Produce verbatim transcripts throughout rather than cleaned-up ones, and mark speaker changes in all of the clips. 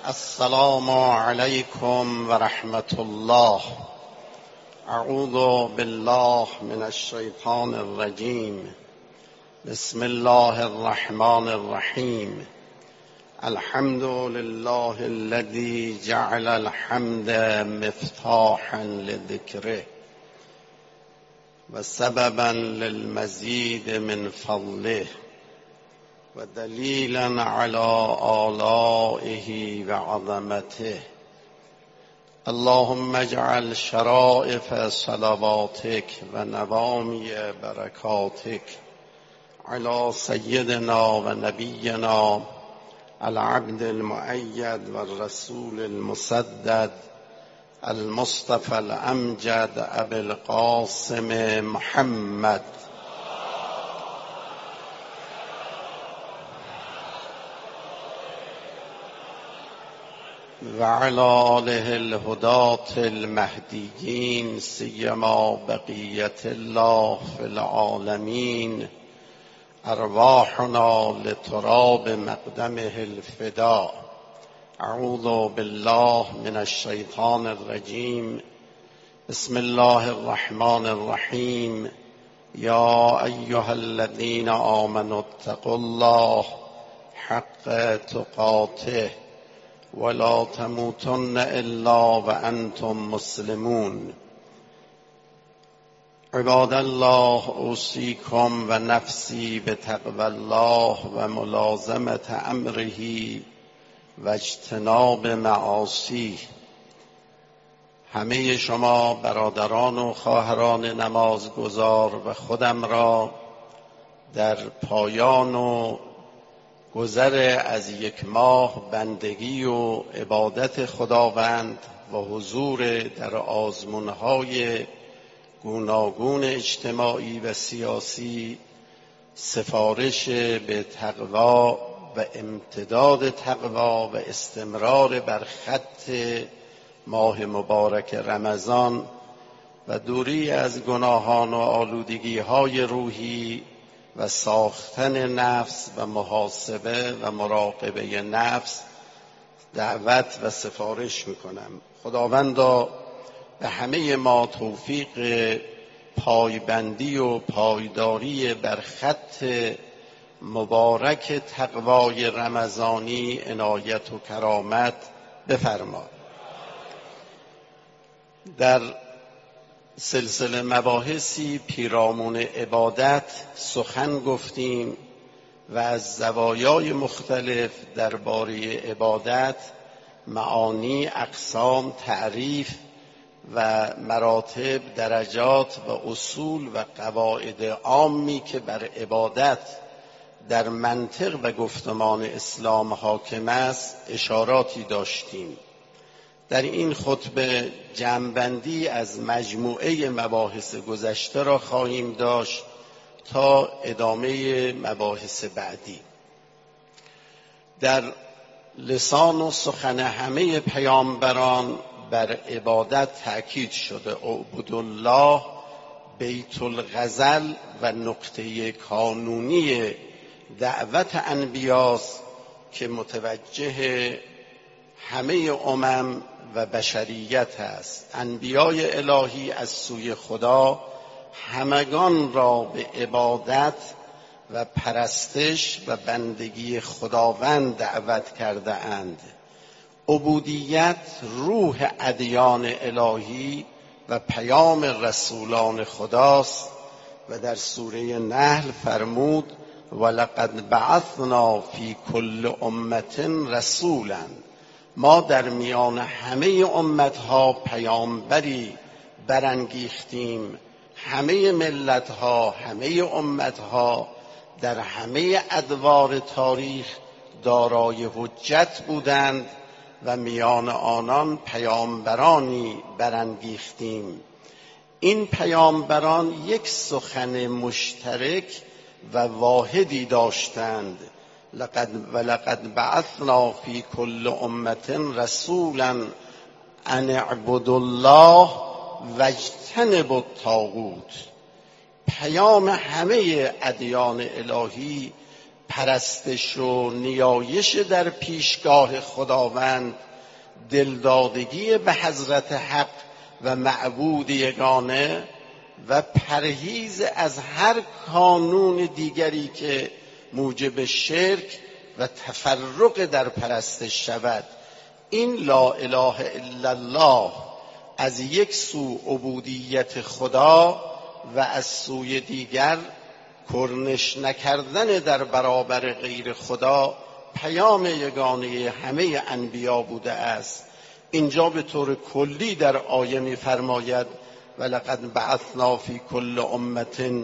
Speaker 1: السلام علیکم و رحمت الله. اعوذ بالله من الشیطان الرجیم. بسم الله الرحمن الرحیم. الحمد لله الذي جعل الحمد مفتاحا لذکره و سببا للمزید من فضله و دلیلا علی آلائه و عظمته. اللهم اجعل شرائف صلواتك و نوامی برکاتك علی سیدنا و نبینا العبد المؤید و الرسول المسدد المصطفى الامجد ابي القاسم محمد و علی آله الهداة المهدیین سیما بقیت الله فی العالمین. ارواحنا لتراب مقدمه الفداء. اعوذ بالله من الشیطان الرجیم. بسم الله الرحمن الرحیم. یا ایها الذین آمنوا اتقوا الله حق تقاته ولا تموتن الا وانتم مسلمون. عباد الله، اوصیکم و نفسی بتقوی الله و ملازمت امره و اجتناب معاصیه. همه شما برادران و خواهران نمازگزار و خودم را در پایان و گذر از یک ماه بندگی و عبادت خداوند و حضور در آزمونهای گوناگون اجتماعی و سیاسی سفارش به تقوا و امتداد تقوا و استمرار بر خط ماه مبارک رمضان و دوری از گناهان و آلودگی‌های روحی و ساختن نفس و محاسبه و مراقبه نفس دعوت و سفارش میکنم. خداوندا به همه ما توفیق پایبندی و پایداری بر خط مبارک تقوای رمضانی عنایت و کرامت بفرما. در سلسله مباحثی پیرامون عبادت سخن گفتیم و از زوایای مختلف درباره عبادت، معانی، اقسام، تعریف و مراتب، درجات و اصول و قواعد عامی که بر عبادت در منطق و گفتمان اسلام حاکم است اشاراتی داشتیم. در این خطبه جمع‌بندی از مجموعه مباحث گذشته را خواهیم داشت تا ادامه مباحث بعدی. در لسان و سخن همه پیامبران بر عبادت تأکید شده. اعبدوا الله بیت الغزل و نقطه کانونی دعوت انبیاست که متوجه همه امم و بشریت است. انبیای الهی از سوی خدا همگان را به عبادت و پرستش و بندگی خداوند دعوت کرده اند. عبودیت روح ادیان الهی و پیام رسولان خداست و در سوره نحل فرمود ولقد بعثنا فی کل امة رسولا. ما در میان همه امتها پیامبری برانگیختیم. همه ملتها، همه امتها در همه ادوار تاریخ دارای حجت بودند و میان آنان پیامبرانی برانگیختیم. این پیامبران یک سخن مشترک و واحدی داشتند. لقد ولقد بعثنا فی کل امة رسولا ان اعبدوا الله واجتنبوا الطاغوت. پیام همه ادیان الهی پرستش و نیایش در پیشگاه خداوند، دلدادگی به حضرت حق و معبود یگانه و پرهیز از هر کانون دیگری که موجب شرک و تفرق در پرستش شود. این لا اله الا الله از یک سو عبودیت خدا و از سوی دیگر کرنش نکردن در برابر غیر خدا پیام یگانه همه انبیا بوده است. اینجا به طور کلی در آیه می فرماید ولقد بعثنا فی کل امة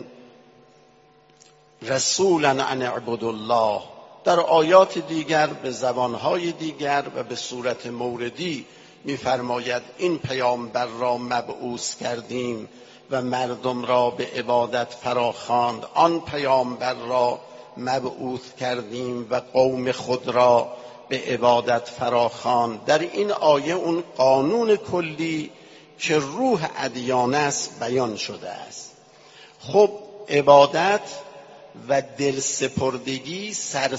Speaker 1: رسولا ان اعبدوا الله. در آیات دیگر به زبانهای دیگر و به صورت موردی می فرماید این پیامبر را مبعوث کردیم و مردم را به عبادت فراخواند. آن پیامبر را مبعوث کردیم و قوم خود را به عبادت فراخواند. در این آیه اون قانون کلی که روح ادیان است بیان شده است. خب عبادت و دلسپردگی،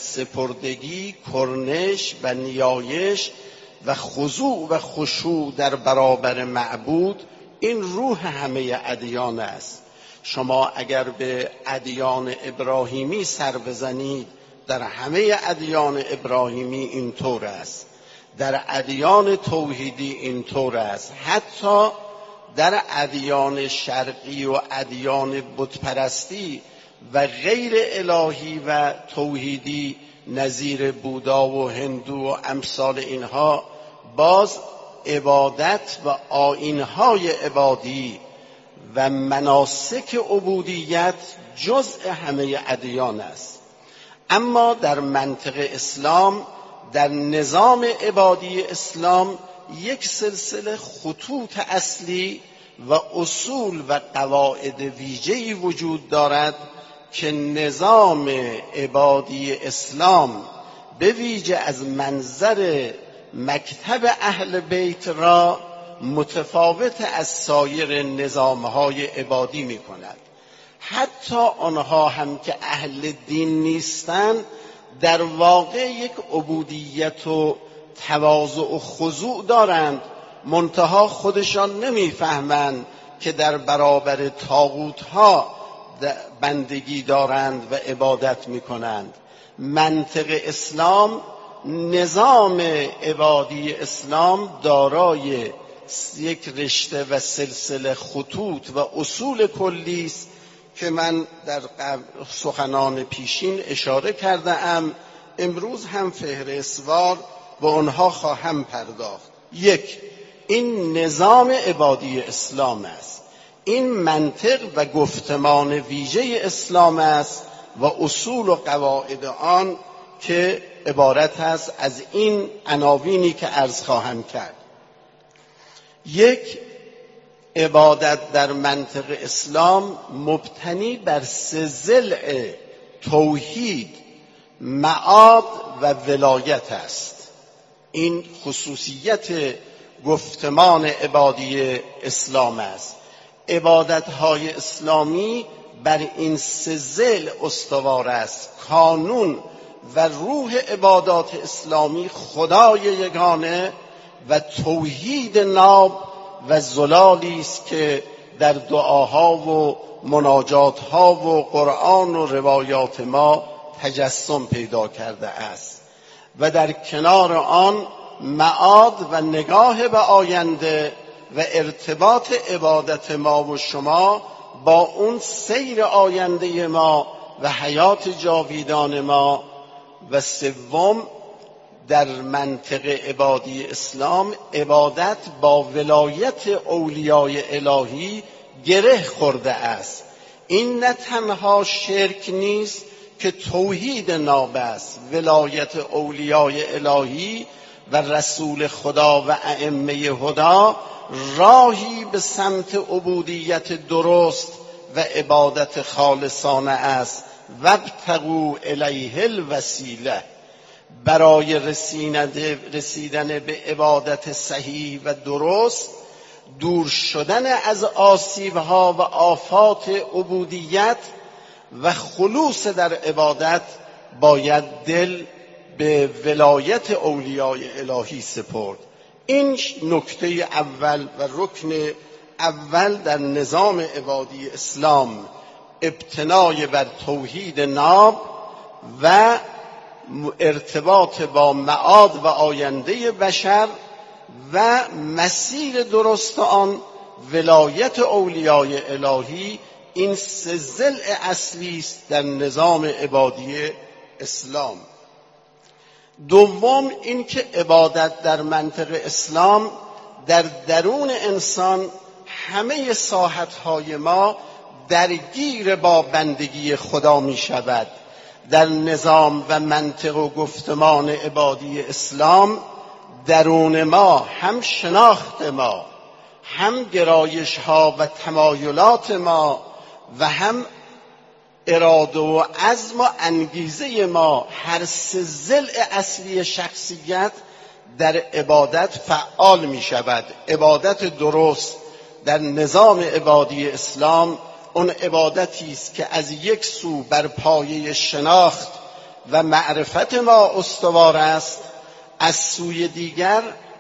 Speaker 1: سرسپردگی، کرنش و نیایش و خضوع و خشوع در برابر معبود، این روح همه ادیان است. شما اگر به ادیان ابراهیمی سر بزنید، در همه ادیان ابراهیمی اینطور است، در ادیان توحیدی اینطور است، حتی در ادیان شرقی و ادیان بتپرستی و غیر الهی و توحیدی نظیر بودا و هندو و امثال اینها، باز عبادت و آیین‌های عبادی و مناسک عبودیت جزء همه ادیان است. اما در منطق اسلام، در نظام عبادی اسلام، یک سلسله خطوط اصلی و اصول و قواعد ویژه‌ای وجود دارد که نظام عبادی اسلام به ویژه از منظر مکتب اهل بیت را متفاوت از سایر نظام‌های عبادی می‌کند. حتی آنها هم که اهل دین نیستند، در واقع یک عبودیت و تواضع و خضوع دارند، منتها خودشان نمی‌فهمند که در برابر طاغوت‌ها بندگی دارند و عبادت می‌کنند. منطق اسلام، نظام عبادی اسلام دارای یک رشته و سلسله خطوط و اصول کلی است که من در سخنان پیشین اشاره کرده ام. امروز هم فهرستوار به آنها خواهم پرداخت. یک، این نظام عبادی اسلام است، این منطق و گفتمان ویژه اسلام است و اصول و قواعد آن که عبارت است از این عناوینی که عرض خواهم کرد. یک، عبادت در منطق اسلام مبتنی بر سه ضلع توحید، معاد و ولایت است. این خصوصیت گفتمان عبادی اسلام است. عبادت‌های اسلامی بر این سه ضلع استوار است. کانون و روح عبادات اسلامی خدای یگانه و توحید ناب و زلالی است که در دعاها و مناجاتها و قرآن و روایات ما تجسم پیدا کرده است. و در کنار آن معاد و نگاه به آینده و ارتباط عبادت ما و شما با اون سیر آینده ما و حیات جاویدان ما. و سوم، در منطق عبادی اسلام عبادت با ولایت اولیای الهی گره خورده است. این نه تنها شرک نیست که توحید ناب است. ولایت اولیای الهی و رسول خدا و ائمه هدا راهی به سمت عبودیت درست و عبادت خالصانه است. وابتغوا الیه الوسیله، برای رسیدن به عبادت صحیح و درست، دور شدن از آسیب‌ها و آفات عبودیت و خلوص در عبادت باید دل به ولایت اولیای الهی سپرد. این نکته اول و رکن اول در نظام عبادی اسلام، ابتنای بر توحید ناب و ارتباط با معاد و آینده بشر و مسیر درست آن ولایت اولیای الهی، این سه ضلع اصلی است در نظام عبادی اسلام. دوم این که عبادت در منطق اسلام در درون انسان همه ساحت‌های ما درگیر با بندگی خدا می شود. در نظام و منطق و گفتمان عبادی اسلام درون ما هم شناخت ما، هم گرایش ها و تمایلات ما و هم اراده و عزم و انگیزه ما، هر سه ضلع اصلی شخصیت در عبادت فعال می شود. عبادت درست در نظام عبادی اسلام اون عبادتی است که از یک سو بر پایه شناخت و معرفت ما استوار است، از سوی دیگر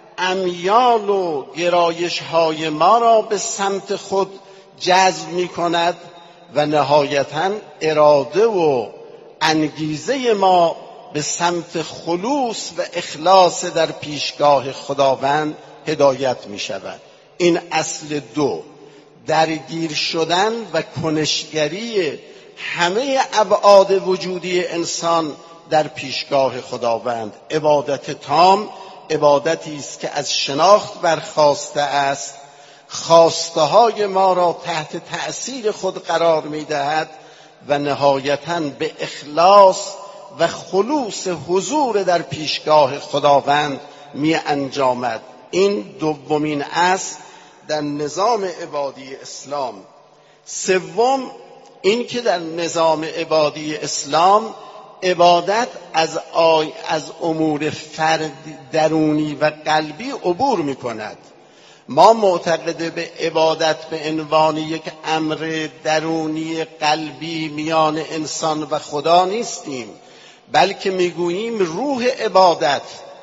Speaker 1: امیال و گرایش های ما را به سمت خود جذب می کند و نهایتاً اراده و انگیزه ما به سمت خلوص و اخلاص در پیشگاه خداوند هدایت می شود. این اصل دو، درگیر شدن و کنشگری همه ابعاد وجودی انسان در پیشگاه خداوند. عبادت تام عبادتی است که از شناخت برخاسته است، خواسته های ما را تحت تأثیر خود قرار می دهد و نهایتاً به اخلاص و خلوص حضور در پیشگاه خداوند می انجامد. این دومین اصل در نظام عبادی اسلام. سوم این که در نظام عبادی اسلام عبادت از آی از امور فرد درونی و قلبی عبور می کند. ما معتقد به عبادت به عنوان یک امر درونی قلبی میان انسان و خدا نیستیم، بلکه میگوییم روح عبادت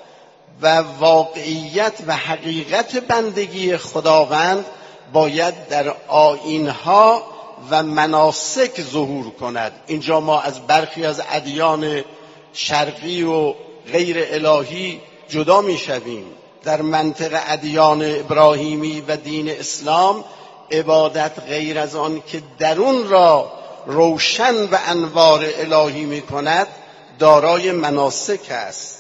Speaker 1: و واقعیت و حقیقت بندگی خداوند باید در آیین‌ها و مناسک ظهور کند. اینجا ما از برخی از ادیان شرقی و غیر الهی جدا میشویم. در منطق ادیان ابراهیمی و دین اسلام عبادت غیر از آن که درون را روشن و انوار الهی می کند دارای مناسک است.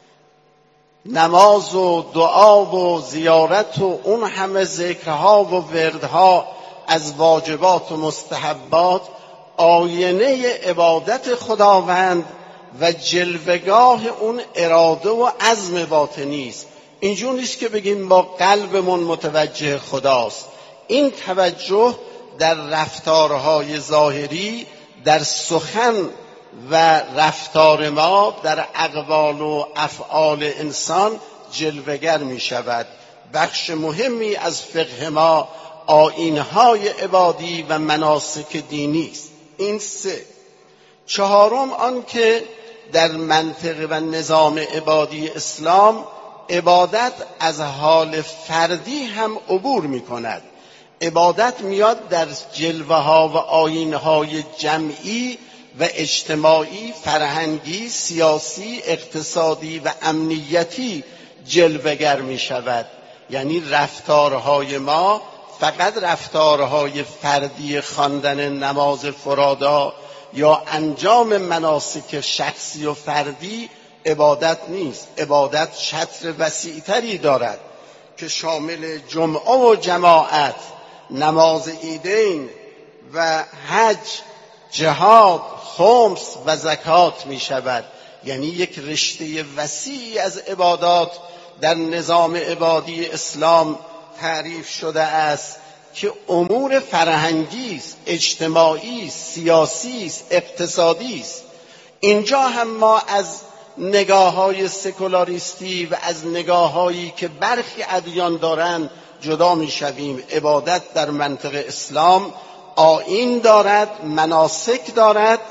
Speaker 1: نماز و دعا و زیارت و اون همه ذکرها و وردها از واجبات و مستحبات آینه عبادت خداوند و جلوگاه اون اراده و عزم باطنی است. اینجور نیست که بگیم ما قلبمون متوجه خداست. این توجه در رفتارهای ظاهری، در سخن و رفتار ما، در اقوال و افعال انسان جلوگر می شود. بخش مهمی از فقه ما آیین‌های عبادی و مناسک دینی است. این سه. چهارم آن که در منطق و نظام عبادی اسلام عبادت از حال فردی هم عبور می کند. عبادت میاد در جلوه ها و آیین های جمعی و اجتماعی، فرهنگی، سیاسی، اقتصادی و امنیتی جلوگر می شود. یعنی رفتارهای ما فقط رفتارهای فردی، خواندن نماز فرادا یا انجام مناسک شخصی و فردی عبادت نیست. عبادت شطر وسیع‌تری دارد که شامل جمعه و جماعت، نماز عیدین و حج، جهاد، خمس و زکات می شود. یعنی یک رشته وسیعی از عبادات در نظام عبادی اسلام تعریف شده است که امور فرهنگی است، اجتماعی است، سیاسی است، اقتصادی است. اینجا هم ما از نگاه‌های سکولاریستی و از نگاه‌هایی که برخی ادیان دارند جدا می‌شویم. عبادت در منطق اسلام آیین دارد، مناسک دارد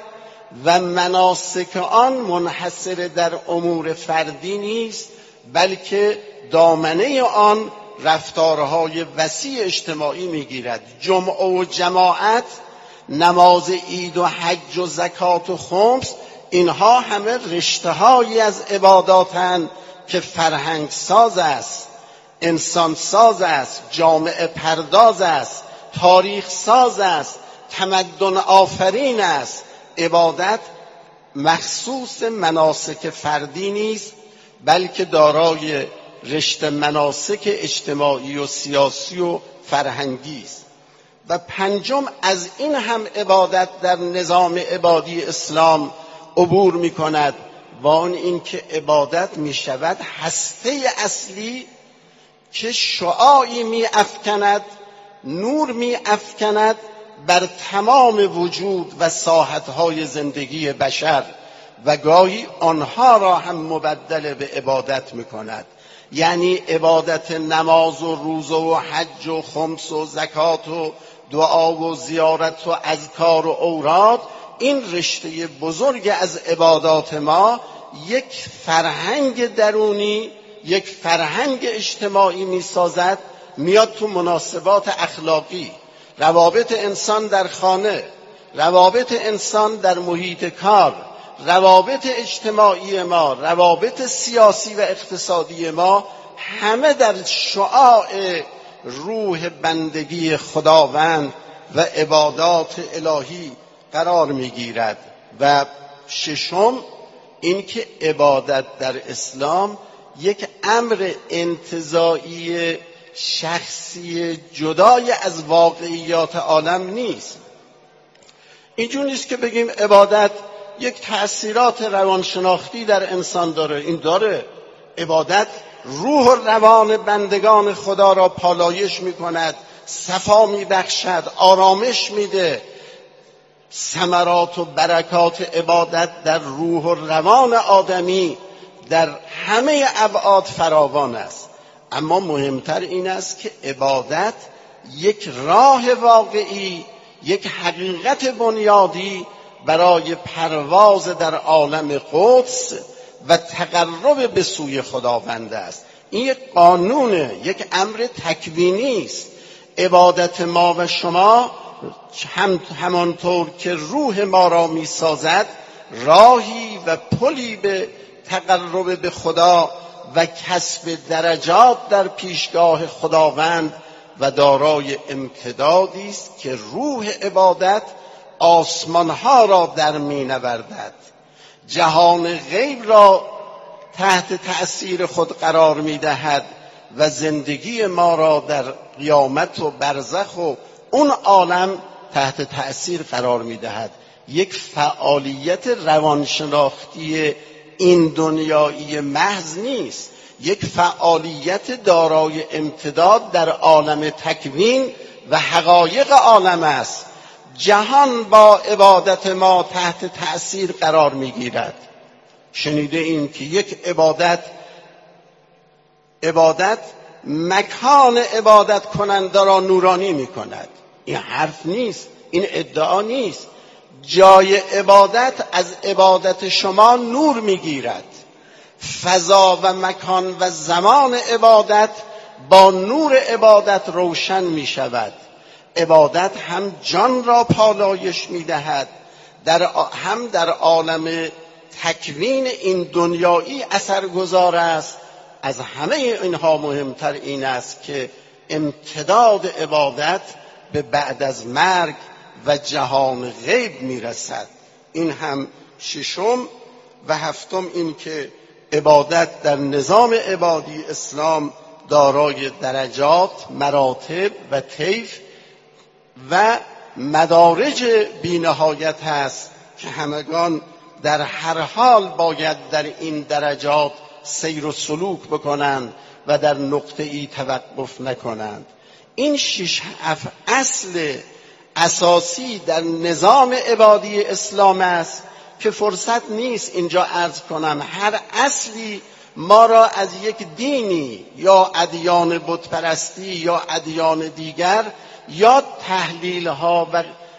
Speaker 1: و مناسک آن منحصر در امور فردی نیست، بلکه دامنه آن رفتارهای وسیع اجتماعی میگیرد. جمعه و جماعت، نماز عید و حج و زکات و خمس، اینها همه رشته‌هایی از عباداتند که فرهنگ ساز است، انسان ساز است، جامعه پرداز است، تاریخ ساز است، تمدن آفرین است. عبادت مخصوص مناسک فردی نیست، بلکه دارای رشته مناسک اجتماعی و سیاسی و فرهنگی است. و پنجم، از این هم عبادت در نظام عبادی اسلام عبور می کند و آن این که عبادت می شود هسته اصلی که شعاعی می افکند، نور می افکند بر تمام وجود و ساحتهای زندگی بشر و گاهی آنها را هم مبدل به عبادت می کند. یعنی عبادت نماز و روزه و حج و خمس و زکات و دعا و زیارت و اذکار و اوراد، این رشته بزرگ از عبادات ما یک فرهنگ درونی، یک فرهنگ اجتماعی می سازد، میاد تو مناسبات اخلاقی، روابط انسان در خانه، روابط انسان در محیط کار، روابط اجتماعی ما، روابط سیاسی و اقتصادی ما، همه در شعاع روح بندگی خداوند و عبادات الهی قرار میگیرد. و ششم، این که عبادت در اسلام یک امر انتزاعی شخصی جدای از واقعیات عالم نیست. اینجور نیست که بگیم عبادت یک تأثیرات روانشناختی در انسان داره. این داره. عبادت روح و روان بندگان خدا را پالایش می کند، صفا می بخشد، آرامش میده. ثمرات و برکات عبادت در روح و روان آدمی در همه ابعاد فراوان است. اما مهمتر این است که عبادت یک راه واقعی، یک حقیقت بنیادی برای پرواز در عالم قدس و تقرب به سوی خداوند است. این یک قانونه، یک امر تکوینی است. عبادت ما و شما هم همانطور که روح ما را می سازد، راهی و پلی به تقرب به خدا و کسب درجات در پیشگاه خداوند و دارای امتدادی است که روح عبادت آسمانها را در می نوردد، جهان غیب را تحت تأثیر خود قرار می دهد و زندگی ما را در قیامت و برزخ و اون عالم تحت تأثیر قرار می دهد. یک فعالیت روانشناختی این دنیایی محض نیست، یک فعالیت دارای امتداد در عالم تکوین و حقایق عالم است. جهان با عبادت ما تحت تأثیر قرار می گیرد. شنیده این که یک عبادت عبادت مکان عبادت کننده را نورانی می کند. این حرف نیست، این ادعا نیست. جای عبادت از عبادت شما نور می گیرد. فضا و مکان و زمان عبادت با نور عبادت روشن می شود. عبادت هم جان را پالایش می دهد، در هم در عالم تکوین این دنیایی اثرگذار است. از همه اینها مهمتر این است که امتداد عبادت به بعد از مرگ و جهان غیب می رسد. این هم ششم. و هفتم این که عبادت در نظام عبادی اسلام دارای درجات، مراتب و طیف و مدارج بی‌نهایت است که همگان در هر حال باید در این درجات سیر و سلوک بکنند و در نقطه‌ای توقف نکنند. این شش اصل اساسی در نظام عبادی اسلام است که فرصت نیست اینجا عرض کنم. هر اصلی ما را از یک دینی یا ادیان بتپرستی یا ادیان دیگر یا تحلیل‌ها و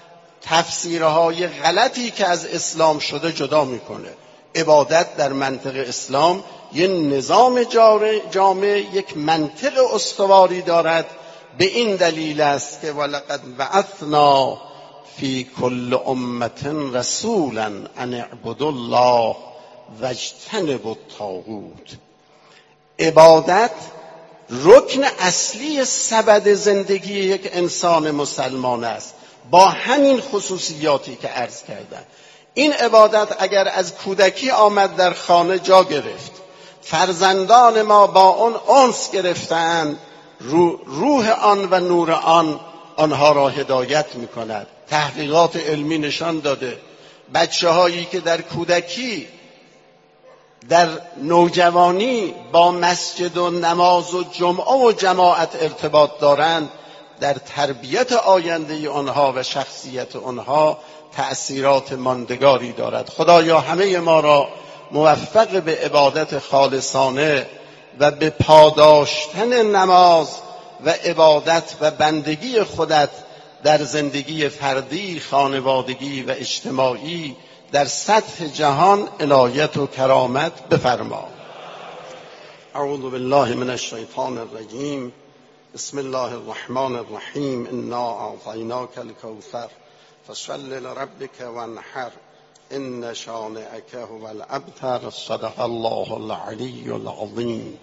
Speaker 1: تفسیرهای غلطی که از اسلام شده جدا میکنه. عبادت در منطق اسلام یه نظام جامع، یک منطق استواری دارد. به این دلیل است که ولقد بعثنا فی کل امة رسولا ان اعبدوا الله واجتنبوا الطاغوت. عبادت رکن اصلی سبد زندگی یک انسان مسلمان است، با همین خصوصیاتی که عرض کردم. این عبادت اگر از کودکی آمد در خانه جا گرفت، فرزندان ما با آن انس گرفتند، روح آن و نور آن آنها را هدایت می‌کند. تحقیقات علمی نشان داده بچه هایی که در کودکی در نوجوانی با مسجد و نماز و جمعه و جماعت ارتباط دارند، در تربیت آینده آنها و شخصیت آنها تأثیرات ماندگاری دارد. خدایا همه ما را موفق به عبادت خالصانه و به پاداشتن نماز و عبادت و بندگی خودت در زندگی فردی، خانوادگی و اجتماعی در سطح جهان عنایت و کرامت بفرما. اعوذ بالله من الشیطان الرجیم. بسم الله الرحمن الرحیم. انا اعطیناک الکوثر فصل لربک وانحر ان شانئک هو الابتر. صدق الله العلی العظیم.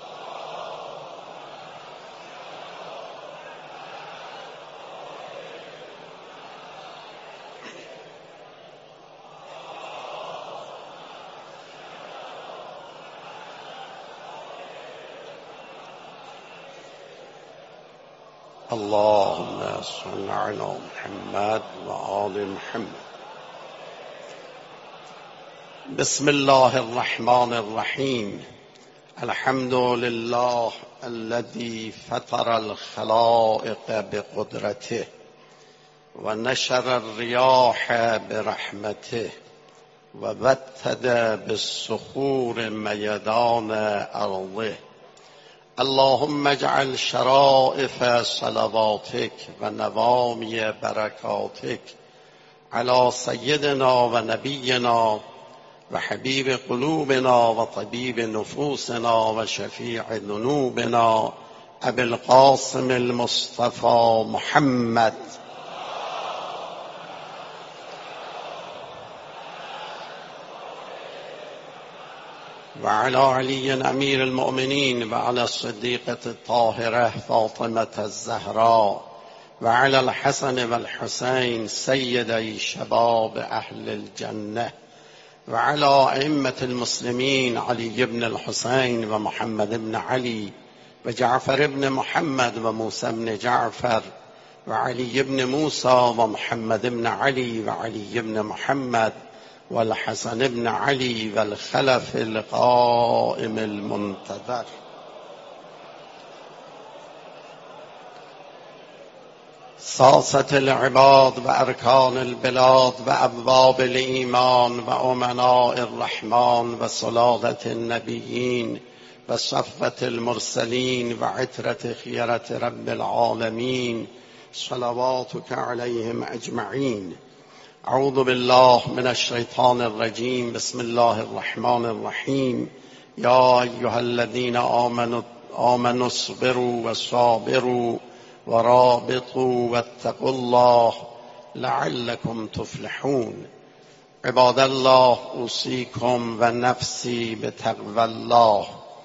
Speaker 1: اللهم صل على محمد و آل محمد. بسم الله الرحمن الرحیم. الحمد لله الذي فطر الخلائق بقدرته و نشر الریاح برحمته و وتد بالصخور میدان ارضه. اللهم اجعل شرائف صلواتك و نوامی برکاتك على سيدنا و نبینا و حبیب قلوبنا و طبیب نفوسنا و شفیع ذنوبنا ابی القاسم المصطفى محمد و علی علی امیر المؤمنین و علی الصدیقة الطاهرة فاطمة الزهراء و علی الحسن و الحسین سیدی شباب اهل الجنة و علی ائمة المسلمین علی بن الحسین و محمد بن علی و جعفر بن محمد و موسی بن جعفر و علی بن موسی و محمد بن علی و علی بن محمد والحسن بن علي والخلف القائم المنتظر. ساسة العباد و ارکان البلاد و ابواب الایمان و امناء الرحمن و سلالة النبیین و صفوة المرسلین و عترة خیرة رب العالمین صلواتك علیهم اجمعین. اعوذ بالله من الشیطان الرجیم. بسم الله الرحمن الرحیم. یا ایها الذین آمنوا آمنوا اصبروا و صابروا و رابطوا واتقوا الله لعلكم تفلحون. عباد الله اوصیکم و نفسی بتقوی الله.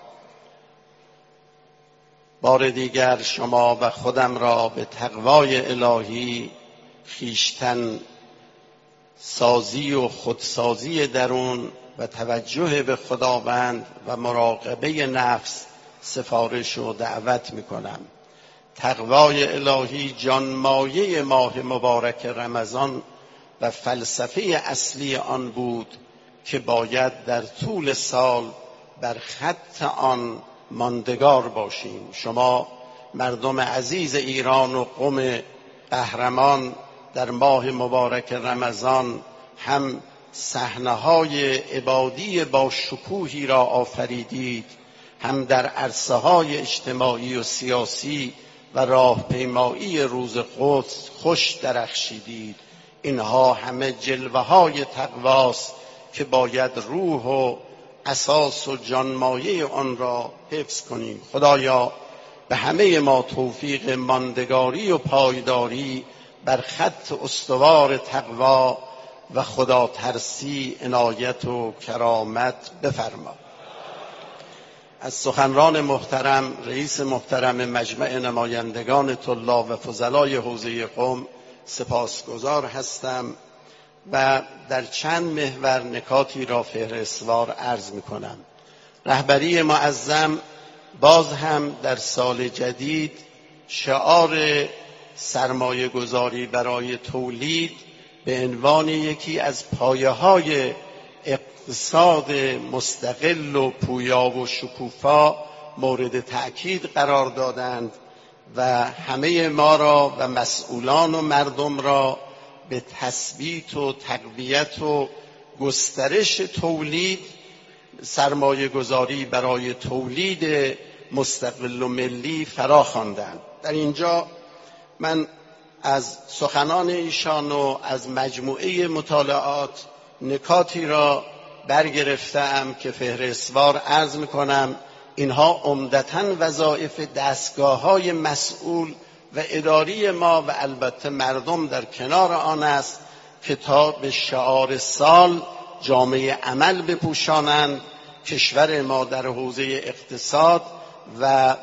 Speaker 1: بار دیگر شما و خودم را به تقوای الهی، خویشتن سازی و خودسازی درون و توجه به خداوند و مراقبه نفس سفارش و دعوت میکنم. تقوای الهی جانمایه ماه مبارک رمضان و فلسفه اصلی آن بود که باید در طول سال بر خط آن ماندگار باشیم. شما مردم عزیز ایران و قوم قهرمان در ماه مبارک رمضان هم صحنه‌های عبادی با شکوهی را آفریدید، هم در عرصه‌های اجتماعی و سیاسی و راهپیمایی روز قدس خوش درخشیدید. اینها همه جلوه های تقواست که باید روح و اساس و جانمایه آن را حفظ کنیم. خدایا به همه ما توفیق ماندگاری و پایداری بر خط استوار تقوا و خدا ترسی عنایت و کرامت بفرما. از سخنران محترم، رئیس محترم مجمع نمایندگان طلاب و فضلای حوزه قم سپاسگزار هستم و در چند محور نکاتی را فهرستوار عرض می‌کنم. رهبری معظم باز هم در سال جدید شعار سرمایه گذاری برای تولید به عنوان یکی از پایه‌های اقتصاد مستقل و پویا و شکوفا مورد تأکید قرار دادند و همه ما را و مسئولان و مردم را به تثبیت و تقویت و گسترش تولید، سرمایه گذاری برای تولید مستقل و ملی فرا خواندند. در اینجا من از سخنان ایشان و از مجموعه مطالعات نکاتی را برگرفتم که فهرستوار عرض میکنم. اینها عمدتاً وظایف دستگاه‌های مسئول و اداری ما و البته مردم در کنار آن است که تا به شعار سال جامعه عمل بپوشانند. کشور ما در حوزه اقتصاد و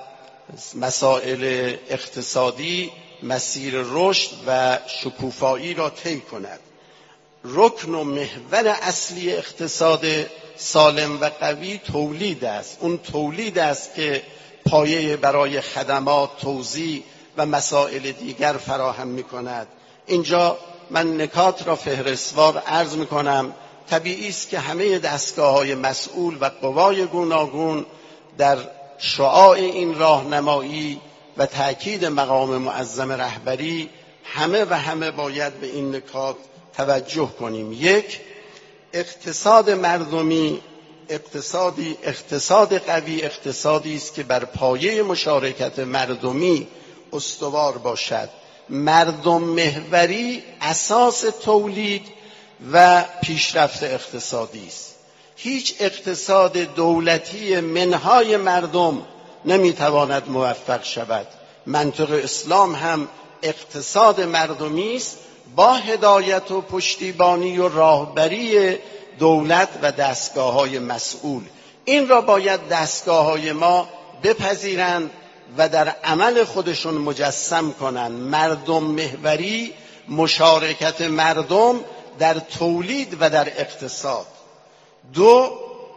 Speaker 1: مسائل اقتصادی مسیر رشد و شکوفایی را طی کند. رکن و محور اصلی اقتصاد سالم و قوی تولید است. اون تولید است که پایه برای خدمات، توزیع و مسائل دیگر فراهم می کند. اینجا من نکات را فهرستوار عرض می کنم. طبیعی است که همه دستگاه‌های مسئول و قوای گوناگون در شعاع این راهنمایی و تأکید مقام معظم رهبری همه و همه باید به این نکات توجه کنیم. یک، اقتصاد مردمی اقتصادی اقتصاد قوی اقتصادی است که بر پایه مشارکت مردمی استوار باشد. مردم محوری اساس تولید و پیشرفت اقتصادی است. هیچ اقتصاد دولتی منهای مردم نمیتواند موفق شود. منطق اسلام هم اقتصاد مردمی است با هدایت و پشتیبانی و راهبری دولت و دستگاه‌های مسئول. این را باید دستگاه‌های ما بپذیرند و در عمل خودشون مجسم کنند. مردم محوری، مشارکت مردم در تولید و در اقتصاد. دو،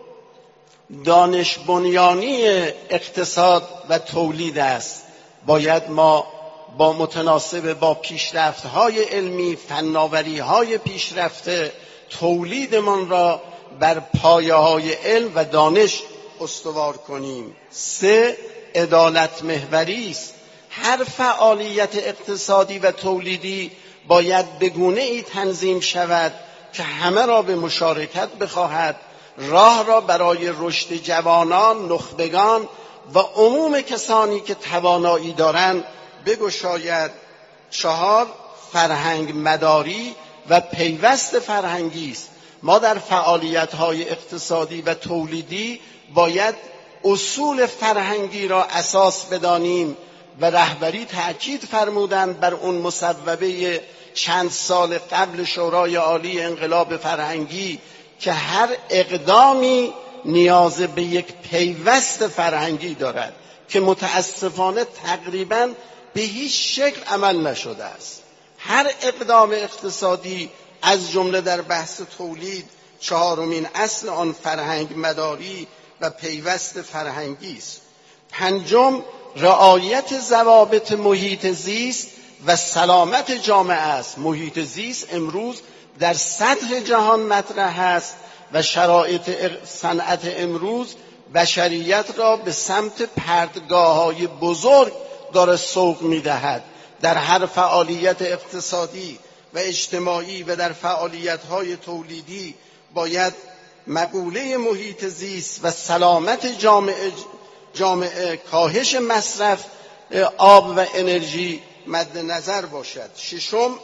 Speaker 1: دانش بنیانی اقتصاد و تولید است. باید ما با متناسب با پیشرفت‌های علمی، فناوری‌های پیشرفته تولیدمان را بر پایه‌های علم و دانش استوار کنیم. سه، عدالت محوری است. هر فعالیت اقتصادی و تولیدی باید به گونه‌ای تنظیم شود که همه را به مشارکت بخواهد، راه را برای رشد جوانان، نخبگان و عموم کسانی که توانایی دارند بگشاید. چهار، فرهنگ مداری و پیوست فرهنگی است. ما در فعالیت‌های اقتصادی و تولیدی باید اصول فرهنگی را اساس بدانیم و رهبری تأکید فرمودند بر اون مصوبه چند سال قبل شورای عالی انقلاب فرهنگی که هر اقدامی نیاز به یک پیوست فرهنگی دارد که متاسفانه تقریباً به هیچ شکل عمل نشده است. هر اقدام اقتصادی از جمله در بحث تولید چهارمین اصل آن فرهنگ مداری و پیوست فرهنگی است. پنجم، رعایت ضوابط محیط زیست و سلامت جامعه است. محیط زیست امروز در سطح جهان مطرح است و شرایط صنعت امروز بشریت را به سمت پرتگاه‌های بزرگ داره سوق می‌دهد. در هر فعالیت اقتصادی و اجتماعی و در فعالیت‌های تولیدی باید مقوله محیط زیست و سلامت جامعه جامعه کاهش مصرف آب و انرژی مد نظر باشد. ششم،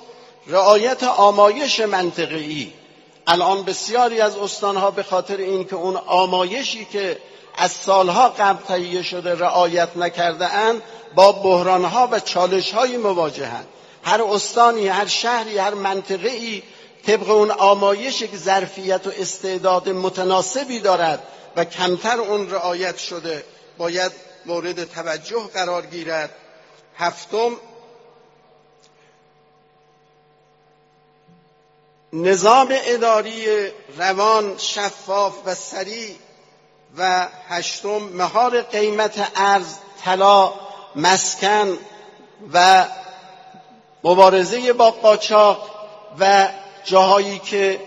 Speaker 1: رعایت آمایش منطقه‌ای. الان بسیاری از استانها به خاطر اینکه اون آمایشی که از سالها قبل تهیه شده رعایت نکرده اند، با بحرانها و چالش‌های مواجهند. هر استانی، هر شهری، هر منطقه‌ای طبق اون آمایش که ظرفیت و استعداد متناسبی دارد و کمتر اون رعایت شده باید مورد توجه قرار گیرد. هفتم، نظام اداری روان، شفاف و سریع. و هشتم، مهار قیمت ارز، طلا، مسکن و مبارزه با قاچاق و جاهایی که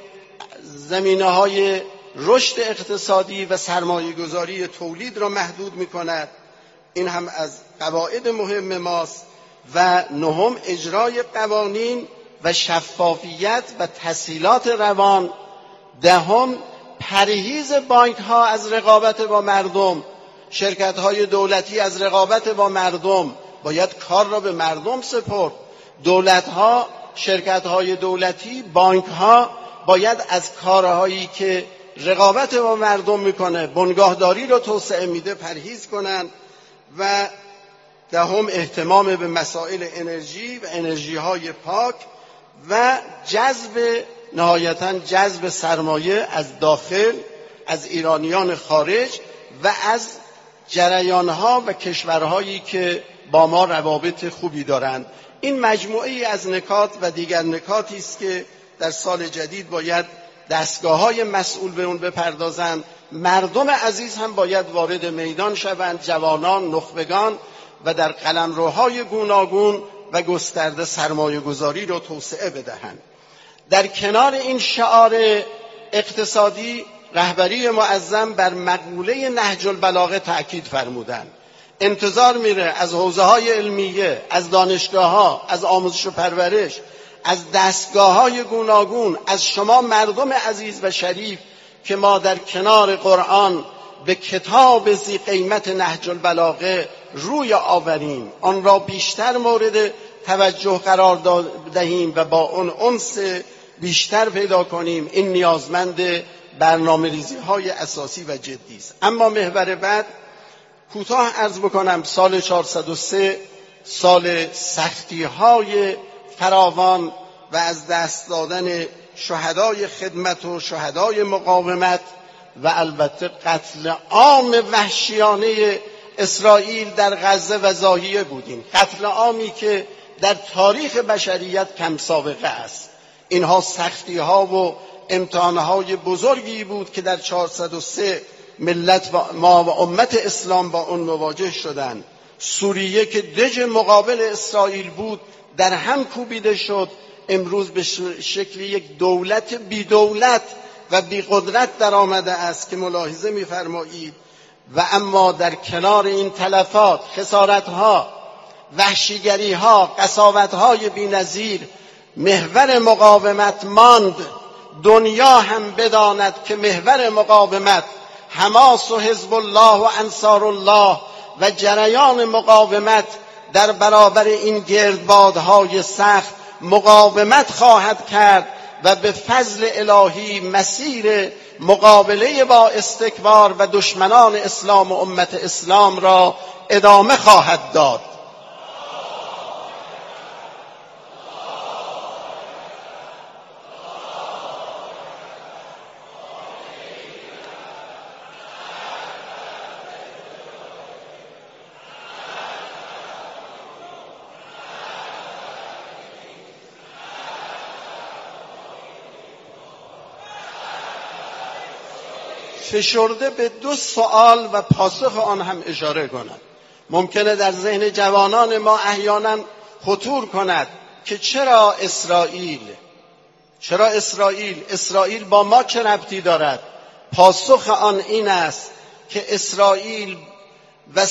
Speaker 1: زمینه‌های رشد اقتصادی و سرمایه‌گذاری تولید را محدود می‌کند. این هم از قواعد مهم ماست. و نهم، اجرای قوانین و شفافیت و تسهیلات روان. دهم، پرهیز بانک‌ها از رقابت با مردم. شرکت‌های دولتی از رقابت با مردم باید کار را به مردم سپرد. دولت‌ها، شرکت‌های دولتی، بانک‌ها باید از کارهایی که رقابت با مردم میکنه، بنگاهداری رو توسعه میده، پرهیز کنند. و دهم، اهتمام به مسائل انرژی و انرژی‌های پاک و جذب نهایتاً جذب سرمایه از داخل، از ایرانیان خارج و از جریانها و کشورهایی که با ما روابط خوبی دارند. این مجموعه از نکات و دیگر نکاتی است که در سال جدید باید دستگاه‌های مسئول به اون بپردازند. مردم عزیز هم باید وارد میدان شوند، جوانان، نخبگان، و در قلمروهای گوناگون و گسترده سرمایه گذاری را توسعه بدهند. در کنار این شعار اقتصادی، رهبری معظم بر مقوله نهج البلاغه تأکید فرمودند. انتظار میره از حوزه‌های علمیه، از دانشگاه‌ها، از آموزش و پرورش، از دستگاه‌های گوناگون، از شما مردم عزیز و شریف که ما در کنار قرآن به کتاب ذی قیمت نهج البلاغه روی آوریم، آن را بیشتر مورد توجه قرار دهیم و با اون انس بیشتر پیدا کنیم. این نیازمند برنامه‌ریزی‌های اساسی و جدی است. اما محور بعد کوتاه عرض بکنم، سال چهارصد و سه سال سختی‌های فراوان و از دست دادن شهدای خدمت و شهدای مقاومت و البته قتل عام وحشیانه اسرائیل در غزه و ضاحیه بودیم. قتل عامی که در تاریخ بشریت کم سابقه است. اینها سختی‌ها و امتحانهای بزرگی بود که در چهارصد و سه ملت و ما و امت اسلام با اون مواجه شدند. سوریه که دژ مقابل اسرائیل بود در هم کوبیده شد، امروز به شکل یک دولت بی دولت و بی قدرت در آمده است که ملاحظه می‌فرمایید. و اما در کنار این تلفات، خسارت‌ها، وحشیگری‌ها، قساوت‌های بی‌نظیر، محور مقاومت ماند. دنیا هم بداند که محور مقاومت حماس و حزب الله و انصار الله و جریان مقاومت در برابر این گردبادهای سخت مقاومت خواهد کرد و به فضل الهی مسیر مقابله با استکبار و دشمنان اسلام و امت اسلام را ادامه خواهد داد. فشرده به دو سوال و پاسخ آن هم اشاره کند. ممکنه در ذهن جوانان ما احیانا خطور کند که چرا اسرائیل؟ چرا اسرائیل؟ اسرائیل با ما چه ربطی دارد؟ پاسخ آن این است که اسرائیل و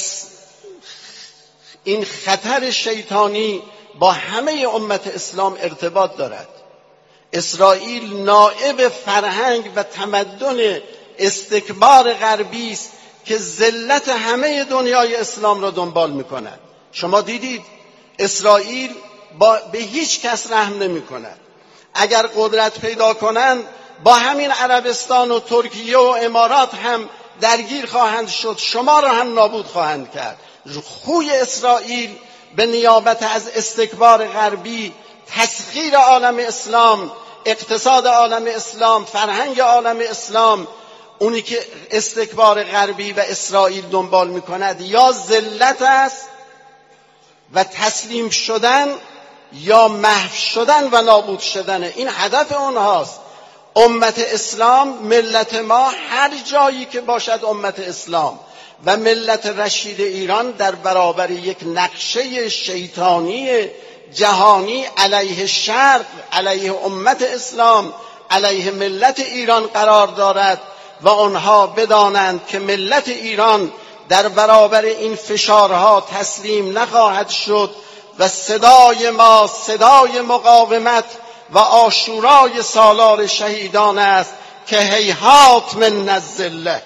Speaker 1: این خطر شیطانی با همه امت اسلام ارتباط دارد. اسرائیل نائب فرهنگ و تمدن استکبار غربی است که ذلت همه دنیای اسلام را دنبال می‌کند. شما دیدید اسرائیل با به هیچ کس رحم نمی کند. اگر قدرت پیدا کنند با همین عربستان و ترکیه و امارات هم درگیر خواهند شد، شما را هم نابود خواهند کرد. خوی اسرائیل به نیابت از استکبار غربی، تسخیر عالم اسلام، اقتصاد عالم اسلام، فرهنگ عالم اسلام، اونی که استکبار غربی و اسرائیل دنبال میکند یا ذلت است و تسلیم شدن یا محو شدن و نابود شدن. این هدف اونهاست. امت اسلام، ملت ما، هر جایی که باشد امت اسلام و ملت رشید ایران در برابر یک نقشه شیطانی جهانی علیه شرق، علیه امت اسلام، علیه ملت ایران قرار دارد و آنها بدانند که ملت ایران در برابر این فشارها تسلیم نخواهد شد و صدای ما صدای مقاومت و آشورای سالار شهیدان است که هیهات من الذله.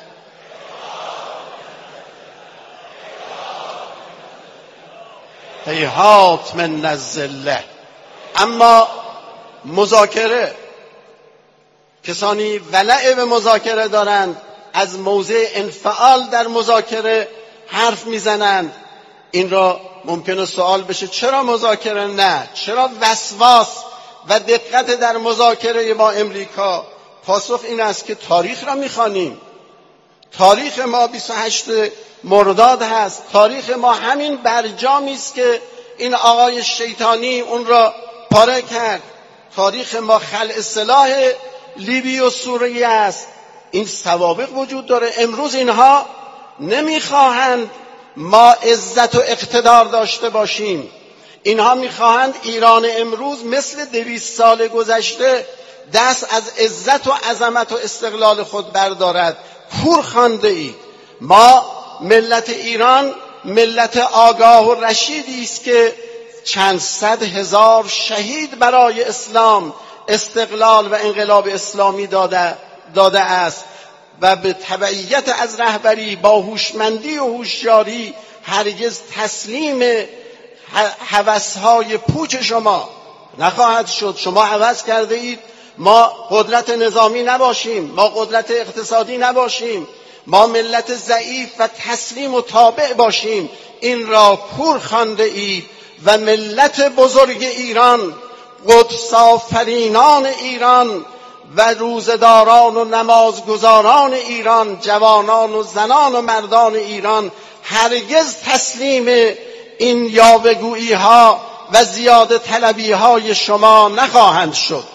Speaker 1: هیهات من الذله. اما مذاکره، کسانی ولع به مذاکره دارند، از موضع انفعال در مذاکره حرف میزنند. این را ممکنه سوال بشه چرا مذاکره نه؟ چرا وسواس و دقت در مذاکره با امریکا؟ پاسخ این است که تاریخ را میخوانیم. تاریخ ما بیست و هشتم مرداد هست. تاریخ ما همین برجامی است که این آقای شیطانی اون را پاره کرد. تاریخ ما خلع سلاح لیبی و سوریه است. این سوابق وجود داره. امروز اینها نمیخواهند ما عزت و اقتدار داشته باشیم. اینها میخواهند ایران امروز مثل دویست سال گذشته دست از عزت و عظمت و استقلال خود بردارد. کور خوانده اید. ما ملت ایران ملت آگاه و رشیدی است که چند صد هزار شهید برای اسلام، استقلال و انقلاب اسلامی داده داده است و به تبعیت از رهبری با هوشمندی و هوشیاری هرگز تسلیم هوس‌های پوچ شما نخواهد شد. شما هوس کرده اید ما قدرت نظامی نباشیم، ما قدرت اقتصادی نباشیم، ما ملت ضعیف و تسلیم و تابع باشیم. این را کور خوانده اید و ملت بزرگ ایران، قدس آفرینان ایران و روزداران و نمازگزاران ایران، جوانان و زنان و مردان ایران هرگز تسلیم این یاوه‌گویی ها و زیاده طلبی های شما نخواهند شد.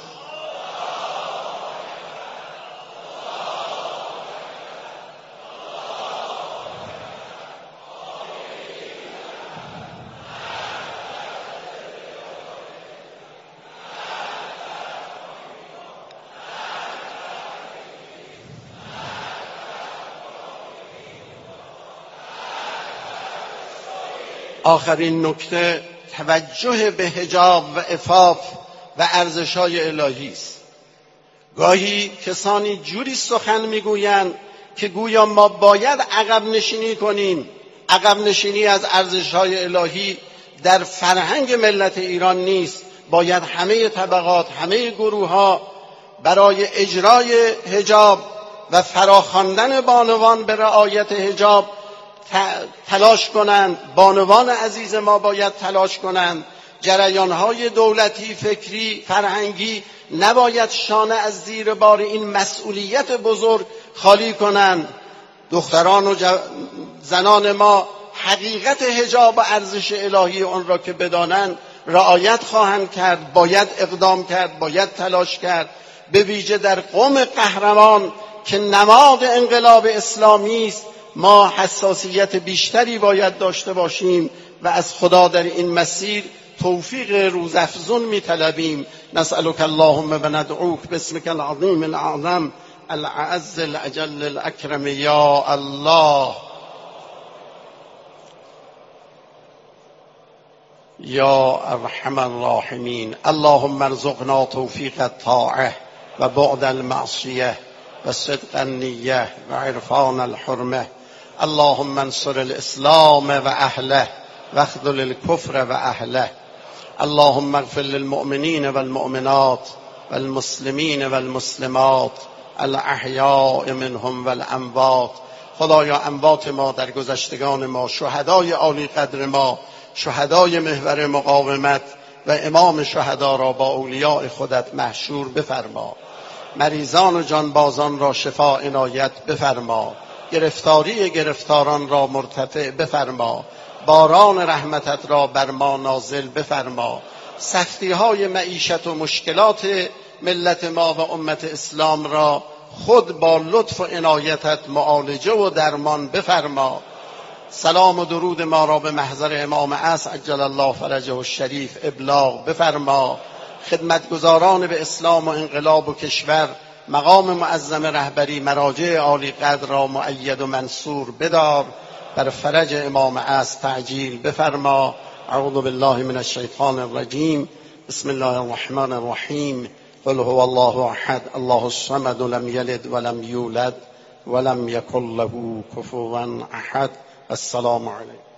Speaker 1: آخرین نکته توجه به حجاب و عفاف و ارزش‌های الهی است. گاهی کسانی جوری سخن میگویند که گویا ما باید عقب نشینی کنیم. عقب نشینی از ارزش‌های الهی در فرهنگ ملت ایران نیست. باید همه طبقات، همه گروه‌ها برای اجرای حجاب و فراخواندن بانوان به رعایت حجاب تلاش کنند. بانوان عزیز ما باید تلاش کنند. جریان‌های دولتی، فکری، فرهنگی نباید شانه از زیر بار این مسئولیت بزرگ خالی کنند. دختران و زنان ما حقیقت حجاب و ارزش الهی آن را که بدانند رعایت خواهند کرد. باید اقدام کرد، باید تلاش کرد. به ویژه در قوم قهرمان که نماد انقلاب اسلامی است ما حساسیت بیشتری باید داشته باشیم و از خدا در این مسیر توفیق روزافزون می‌طلبیم. نسألك اللهم بندعوك باسمك العظیم الاعظم الأعز الأجل الأكرم یا الله یا ارحم الراحمین. اللهم ارزقنا توفیق الطاعه و بعد المعصیه و صدق النیه و عرفان الحرمه. اللهم انصر الاسلام و اهله و اخذل الكفر و اهله. اللهم اغفر للمؤمنین والمؤمنات والمسلمین والمسلمات الاحیاء منهم والاموات. خدایا اموات ما در گذشتگان ما، شهدای عالی قدر ما، شهدای محور مقاومت و امام شهدا را با اولیاء خودت محشور بفرما. مریضان و جانبازان را شفا عنایت بفرما. گرفتاری گرفتاران را مرتفع بفرما. باران رحمتت را بر ما نازل بفرما. سختی های معیشت و مشکلات ملت ما و امت اسلام را خود با لطف و عنایتت معالجه و درمان بفرما. سلام و درود ما را به محضر امام عصر عجل الله فرجه الشریف ابلاغ بفرما. خدمتگزاران به اسلام و انقلاب و کشور، مقام معظم رهبری، مراجع عالی قدر را مؤید و منصور بدار. بر فرج امام عصر تعجیل بفرما. اعوذ بالله من الشیطان الرجیم. بسم الله الرحمن الرحیم. قل هو الله احد الله الصمد لم یلد ولم یولد ولم یکن له کفوا احد. السلام علیکم.